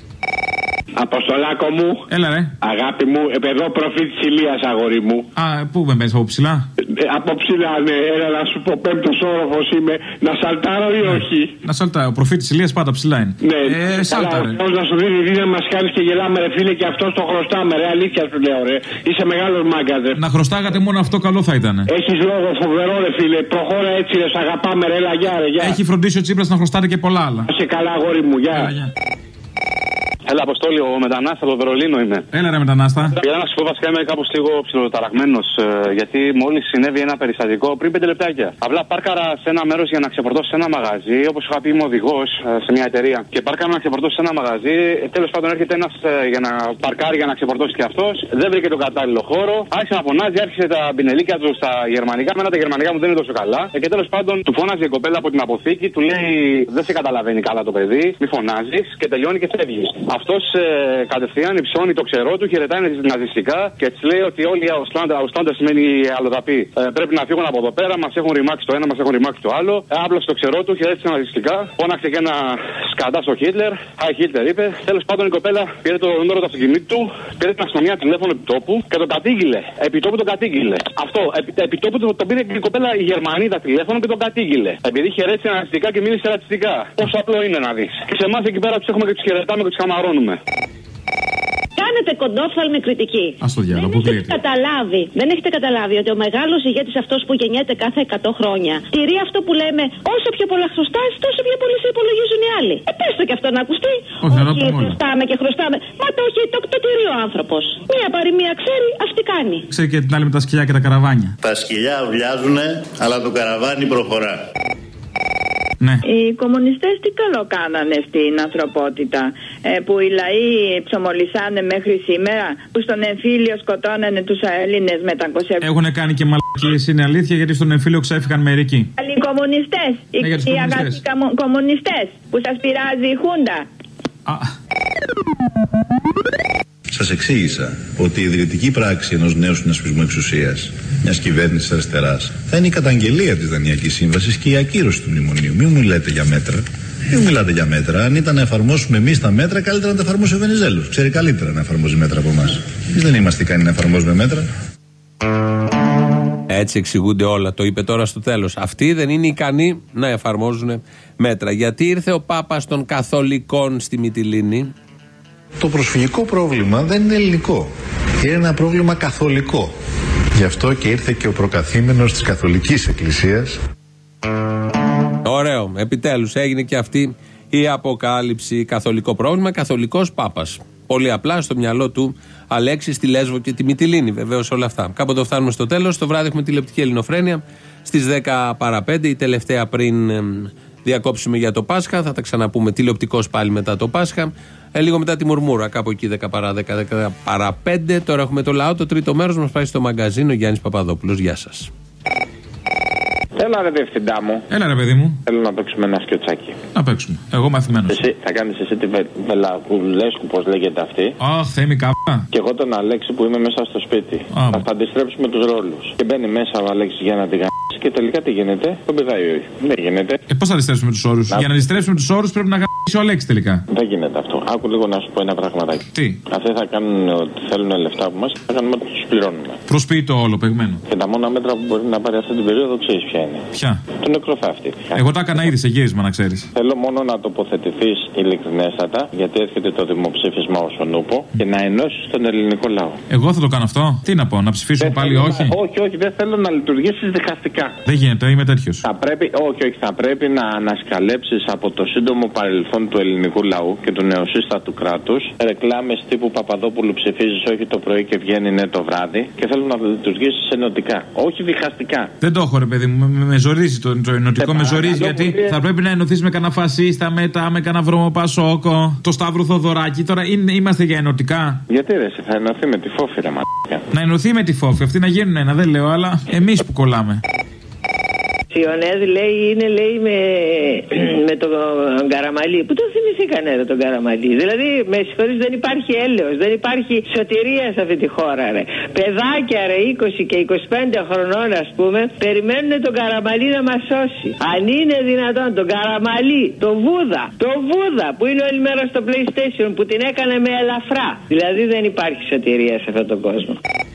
Αποστολάκο μου. Έλα ρε. Αγάπη μου, εδώ προφήτης Ηλίας, αγόρι μου. Α, πού με πες, από ψηλά? Ε, από ψηλά, ναι. Έλα να σου πω, πέμπτος όροφος είμαι. Να σαλτάρω ή όχι? Να σαλτάρω. Ο προφήτης Ηλίας πάντα ψηλά είναι. Ναι. Ε, σάλταρε. Πώς να σου δίνει δύναμη, μας κάνεις και γελάμε, ρε φίλε, και αυτό το χρωστάμε, ρε. Αλήθεια σου λέω, ρε. Είσαι μεγάλος μάγκας, ρε. Να χρωστάγατε μόνο αυτό, καλό θα ήταν. Έχεις λόγο, φοβερό, ρε φίλε. Προχώρα έτσι, ρε. Σ' αγαπάμε, ρε. Έλα, γεια, ρε. Γεια. Έχει φροντίσει ο Τσίπρας να χρωστάτε και πολλά άλλα. Σε καλά, αγόρι μου, γεια. Έλα, Αποστόλη, ο μετανάστα από το Βερολίνο είμαι. Έλα, ρε μετανάστα. Πήρα να σου πω, βασικά είμαι κάπως λίγο ψιλοταραγμένος, ε, γιατί μόλις συνέβη ένα περιστατικό πριν πέντε λεπτάκια. Απλά πάρκαρα σε ένα μέρος για να ξεφορτώσω σε ένα μαγαζί, όπως είχα πει, είμαι οδηγός ε, σε μια εταιρεία. Και πάρκαρα να ξεφορτώσω σε ένα μαγαζί. Ε, τέλος πάντων, έρχεται ένας ε, για να παρκάρει για να ξεφορτώσει και αυτός. Δεν βρήκε τον κατάλληλο χώρο. Άρχισε να φωνάζει, άρχισε τα πινελίκια του στα γερμανικά. Μένα τα γερμανικά μου δεν είναι τόσο καλά. Ε, και τέλος πάντων, του φώναζε η κοπέλα από την αποθήκη, του λέει: δεν σε καταλαβαίνει καλά το παιδί, μη φωνάζει, και τελειώνει και φεύγει. Αυτός ε, κατευθείαν υψώνει το ξερό του, χαιρετάει ναζιστικά και έτσι λέει ότι όλοι οι Αουστλάντα σημαίνει αλλοδαπή. Ε, πρέπει να φύγουν από εδώ πέρα, μας έχουν ρημάξει το ένα, μας έχουν ρημάξει το άλλο. Ε, άπλωσε το ξερό του, χαιρέτησε ναζιστικά. Φώναξε και ένα σκαντά στο Χίτλερ. Χάι Χίτλερ είπε. Τέλος πάντων η κοπέλα πήρε το νούμερο του αυτοκινήτου του, πήρε την αστυνομία τηλέφωνο επιτόπου και τον κατήγγειλε. Επιτόπου τον κατήγγειλε. Αυτό. Επί, επιτόπου τον το πήρε η κοπέλα η Γερμανίδα τηλέφωνο και τον κατήγγειλε. Επειδή χαιρέτησε ναζιστικά και μίλησε ρατσιστικά. Πόσο απλό είναι να δει. Και σε εμάς εκεί πέρα του έχουμε και του χαιρετάμε και του καμαρώνουμε. Ποια κάνετε κοντόφθαλμη κριτική. Ας το διάλογο, δεν έχετε καταλάβει, δεν έχετε καταλάβει ότι ο μεγάλος ηγέτης αυτός που γεννιέται κάθε εκατό χρόνια τηρεί αυτό που λέμε, όσο πιο πολλά χρωστάς, τόσο πιο πολύ σε υπολογίζουν οι άλλοι. Ε, πες το και αυτό να ακουστεί. Όχι, όχι χρωστάμε και χρωστάμε. Μα το όχι, το, το τηρεί ο άνθρωπος. Μία παροιμία ξέρει, αυτή κάνει. Ξέρει και την άλλη με τα σκυλιά και τα καραβάνια. Τα σκυλιά ουλιάζουνε, αλλά το καραβάνι προχωρά. Ναι. Οι κομμουνιστές τι καλό κάνανε στην ανθρωπότητα, ε, που οι λαοί ψωμολισάνε μέχρι σήμερα, που στον εμφύλιο σκοτώνανε τους Έλληνες με τα κοσέ. Έχουν κάνει και μαλακίες, είναι αλήθεια, γιατί στον εμφύλιο ξέφυγαν μερικοί. Οι κομμουνιστές, οι, ναι, οι αγαθοί κομμουνιστές που σας πειράζει η Χούντα. Α. Σας εξήγησα ότι η ιδρυτική πράξη ενός νέου συνασπισμού εξουσίας, μιας κυβέρνησης αριστεράς, θα είναι η καταγγελία της Δανειακής Σύμβασης και η ακύρωση του μνημονίου. Μην μου λέτε για μέτρα. Μην μιλάτε για μέτρα. Αν ήταν να εφαρμόσουμε εμείς τα μέτρα, καλύτερα να τα εφαρμόσει ο Βενιζέλος. Ξέρει καλύτερα να εφαρμόζει μέτρα από εμάς. Εμείς δεν είμαστε ικανοί να εφαρμόζουμε μέτρα. Έτσι εξηγούνται όλα. Το είπε τώρα στο τέλος. Αυτοί δεν είναι ικανοί να εφαρμόζουν μέτρα. Γιατί ήρθε ο Πάπας των Καθολικών στη Μυτιλήνη. Το προσφυγικό πρόβλημα δεν είναι ελληνικό. Είναι ένα πρόβλημα καθολικό. Γι' αυτό και ήρθε και ο προκαθήμενος της Καθολικής Εκκλησίας. Ωραίο. Επιτέλους έγινε και αυτή η αποκάλυψη. Καθολικό πρόβλημα, καθολικός Πάπας. Πολύ απλά στο μυαλό του Αλέξη, στη Λέσβο και τη Μυτιλήνη. Βεβαίως όλα αυτά. Κάποτε φτάνουμε στο τέλος. Το βράδυ έχουμε τηλεοπτική Ελληνοφρένεια στις δέκα παρά πέντε, η τελευταία πριν ε, διακόψουμε για το Πάσχα. Θα τα ξαναπούμε τηλεοπτικός πάλι μετά το Πάσχα. Ε, λίγο μετά τη Μουρμούρα, κάπου εκεί δέκα παρά δέκα, δέκα παρά πέντε. Τώρα έχουμε το λαό. Το τρίτο μέρος μας πάει στο μαγκαζίνο. Γιάννης Παπαδόπουλος. Γεια σας. Έλα ρε διευθυντά μου. Έλα ρε παιδί μου. Θέλω να παίξουμε ένα σκιοτσάκι. Να παίξουμε. Εγώ μαθημένος. Εσύ θα κάνεις εσύ τη βε... Βελακουλέσκου, πώς λέγεται αυτή. Αχ, θέμη κάπα. Και εγώ τον Αλέξη που είμαι μέσα στο σπίτι. Α, θα, θα αντιστρέψουμε τους ρόλους. Και μπαίνει μέσα ο Αλέξης για να τη γαμίσει και τελικά τι γίνεται. Τον πηδάει ο ίδιος. Δεν γίνεται. Ε, πώς θα αντιστρέψουμε τους όρους. Να... Για να αντιστρέψουμε τους όρους πρέπει να γαμίσει ο Αλέξης τελικά. Δεν γίνεται αυτό. Άκου λίγο να σου πω ένα πραγματάκι. Τι. Αυτοί θα κάνουν ότι θέλουν λεφτά από μας και θα κάνουμε ότι τους πληρώνουμε. Προσποιεί το όλο, παιγμένο. Και τα μόνα μέτρα που μπορεί να πάρει αυτή την περίοδο ξέρεις ποια είναι. Ποια. Το νεκροφάφτη. Εγώ τα έκανα ήδη σε γύρισμα, να ξέρεις. Θέλω μόνο να τοποθετηθείς ειλικρινέστατα, γιατί έρχεται το δημοψήφισμα όσον ούπο, και να ενώσεις τον ελληνικό λαό. Εγώ θα το κάνω αυτό. Τι να πω, να ψηφίσουν πάλι να... όχι. Όχι, όχι, δεν θέλω να λειτουργήσεις διχαστικά. Δεν γίνεται, είμαι τέτοιος. Θα πρέπει, όχι, όχι, θα πρέπει να ανασκαλέψεις από το σύντομο παρελθόν του ελληνικού λαού και του νεοσύστατου κράτους ρεκλάμες τύπου Παπαδόπουλου ψηφίζεις όχι το πρωί και βγαίνει ναι το βράδυ, και θέλω να λειτουργήσεις ενωτικά. Όχι διχαστικά. Δεν το έχω, ρε παιδί μου, με, με ζορίζει το, το ενωτικό, με ζορίζει γιατί που... θα πρέπει να ενωθείς με κανένα φασίστα, μετά με κανένα βρωμοπασόκο, το Σταύρο Θοδωράκη. Τώρα είναι, είμαστε για ενωτικά. Γιατί ρε, θα ενωθεί με τη φόφη, ρε μαλάκα. Να ενωθεί με τη φόφη, αυτοί να γίνουν ένα, δεν λέω, αλλά εμείς που κολλάμε. Ιωνέδ λέει είναι λέει με, με τον Καραμαλή. Πού τον θυμηθήκανε ρε τον Καραμαλή. Δηλαδή με συγχωρείς δεν υπάρχει έλεος, δεν υπάρχει σωτηρία σε αυτή τη χώρα ρε. Παιδάκια ρε είκοσι και είκοσι πέντε χρονών ας πούμε περιμένουν τον Καραμαλή να μας σώσει. Αν είναι δυνατόν τον Καραμαλή, τον Βούδα, τον Βούδα που είναι όλη μέρα στο PlayStation που την έκανε με ελαφρά. Δηλαδή δεν υπάρχει σωτηρία σε αυτόν τον κόσμο.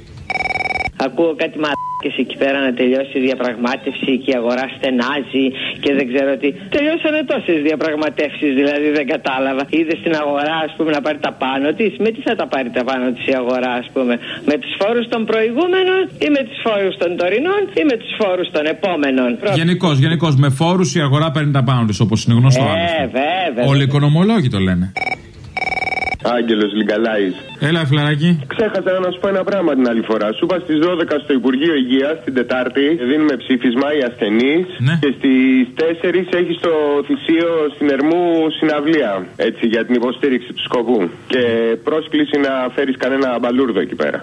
Ακούω κάτι μαλάκες εκεί πέρα να τελειώσει η διαπραγμάτευση και η αγορά στενάζει και δεν ξέρω τι. Τελειώσανε τόσες διαπραγματεύσεις, δηλαδή δεν κατάλαβα. Είδε στην αγορά, ας πούμε, να πάρει τα πάνω της. Με τι θα τα πάρει τα πάνω της η αγορά, ας πούμε. Με τους φόρους των προηγούμενων ή με τους φόρους των τωρινών ή με τους φόρους των επόμενων. Γενικώς, γενικώς. Με φόρους η αγορά παίρνει τα πάνω της, όπως είναι γνωστό. Ε, βέβαια. Όλοι οι οικονομολόγοι το λένε. Άγγελος Λιγκαλάης. Έλα, φιλαράκι. Ξέχασα να σου πω ένα πράγμα την άλλη φορά. Σου είπα στις δώδεκα στο Υπουργείο Υγείας την Τετάρτη δίνουμε ψήφισμα οι ασθενείς. Ναι. Και στις τέσσερις έχει στο Θησίο Συνερμού συναυλία. Έτσι, για την υποστήριξη του σκοπού. Και πρόσκληση να φέρεις κανένα μπαλούρδο εκεί πέρα.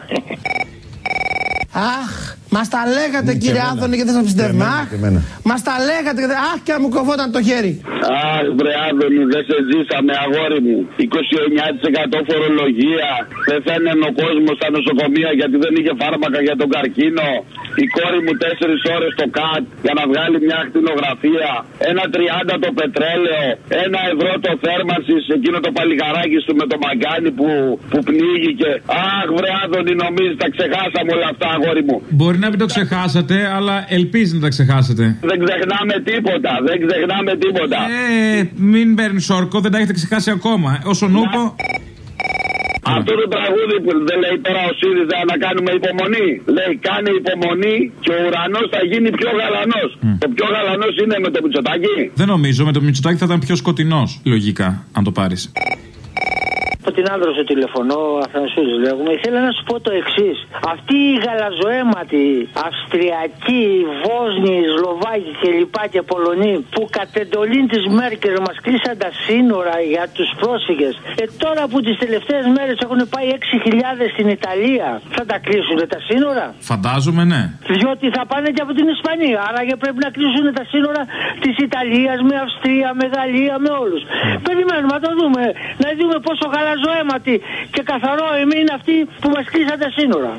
Αχ, μας τα λέγατε και κύριε Άδωνη και δεν σας πιστεύουμε. Αχ, μας τα λέγατε και αχ και να μου κοβόταν το χέρι. Αχ βρε Άδωνη, δεν σε ζήσαμε αγόρι μου. είκοσι εννιά τοις εκατό φορολογία. Πεθαίνουν ο κόσμος στα νοσοκομεία γιατί δεν είχε φάρμακα για τον καρκίνο. Η κόρη μου τέσσερις ώρες το ΚΑΤ για να βγάλει μια ακτινογραφία. Ένα τριάντα το πετρέλαιο. Ένα ευρώ το θέρμανσης, εκείνο το παλιγαράκι σου με το μαγκάνι που, που πνίγηκε. Αχ βρε Άδωνη, νομίζεις τα ξεχάσαμε όλα αυτά αγόρι μου. Μπορεί να μην το ξεχάσατε, αλλά ελπίζει να τα ξεχάσετε. Δεν ξεχνάμε τίποτα, δεν ξεχνάμε τίποτα. Ε, μην παίρνει όρκο, δεν τα έχετε ξεχάσει ακόμα. Όσον ούπο. Αυτό το τραγούδι που δεν λέει τώρα ο ΣΥΡΙΖΑ να κάνουμε υπομονή. Λέει κάνε υπομονή και ο ουρανός θα γίνει πιο γαλανός. Mm. Ο πιο γαλανός είναι με το Μητσοτάκη. Δεν νομίζω, με το Μητσοτάκη θα ήταν πιο σκοτεινός. Λογικά, αν το πάρεις. Από την Άνδρο τηλεφωνώ, Αθανασιούδης λέγουμε. Ήθελα να σου πω το εξής. Αυτοί οι γαλαζοαίματοι Αυστριακοί, Βόσνοι, Σλοβάκοι κλπ. Και Πολωνοί που κατ' εντολήν της Μέρκελ μας κλείσαν τα σύνορα για τους πρόσφυγες. Ε, τώρα που τις τελευταίες μέρες έχουν πάει έξι χιλιάδες στην Ιταλία, θα τα κλείσουν τα σύνορα? Φαντάζομαι ναι. Διότι θα πάνε και από την Ισπανία. Άρα και πρέπει να κλείσουν τα σύνορα της Ιταλίας με Αυστρία, με Γαλλία, με όλους. Περιμένουμε να το δούμε. Να δούμε πόσο γαλαζοαίματοι και καθαρό εμείς είναι αυτοί που μας κλείσαν τα σύνορα.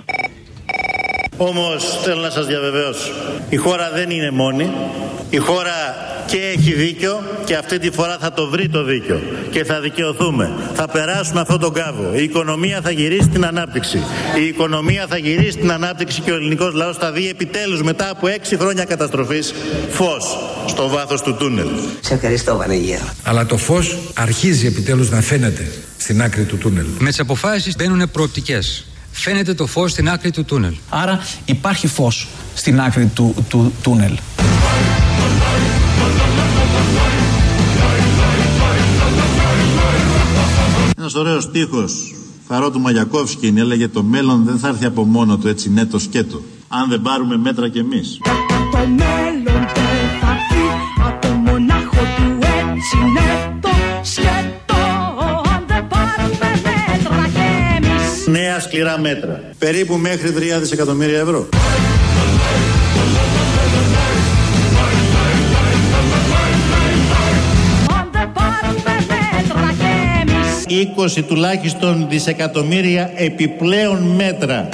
Όμως θέλω να σας διαβεβαιώσω, η χώρα δεν είναι μόνη. Η χώρα και έχει δίκιο και αυτή τη φορά θα το βρει το δίκιο και θα δικαιωθούμε. Θα περάσουμε αυτόν τον κάβο. Η οικονομία θα γυρίσει στην ανάπτυξη. Η οικονομία θα γυρίσει στην ανάπτυξη και ο ελληνικός λαός θα δει επιτέλους μετά από έξι χρόνια καταστροφής φως στο βάθος του τούνελ. Σε ευχαριστώ, Βανίγερο. Αλλά το φως αρχίζει επιτέλους να φαίνεται στην άκρη του τούνελ. Με τις αποφάσεις μπαίνουν προοπτικές. Φαίνεται το φως στην άκρη του τούνελ. Άρα υπάρχει φως στην άκρη του, του τούνελ. Ένας ωραίος στίχος Χαρό του Μαγιακόφσκιν έλεγε το μέλλον δεν θα έρθει από μόνο του έτσι ναι το σκέτο, αν δεν πάρουμε μέτρα κι εμείς. Το μέλλον δεν θα έρθει από μονάχο του έτσι ναι το σκέτο, αν δεν πάρουμε μέτρα κι εμείς. Νέα σκληρά μέτρα, περίπου μέχρι τρία δισεκατομμύρια ευρώ. είκοσι τουλάχιστον δισεκατομμύρια επιπλέον μέτρα.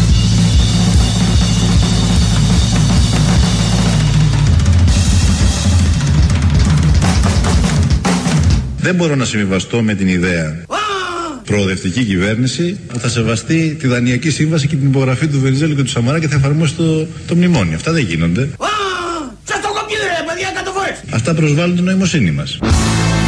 Δεν μπορώ να συμβιβαστώ με την ιδέα προοδευτική κυβέρνηση που θα σεβαστεί τη Δανειακή Σύμβαση και την υπογραφή του Βενιζέλου και του Σαμαρά και θα εφαρμόσει το, το μνημόνιο. Αυτά δεν γίνονται. Αυτά προσβάλλουν την νοημοσύνη μας.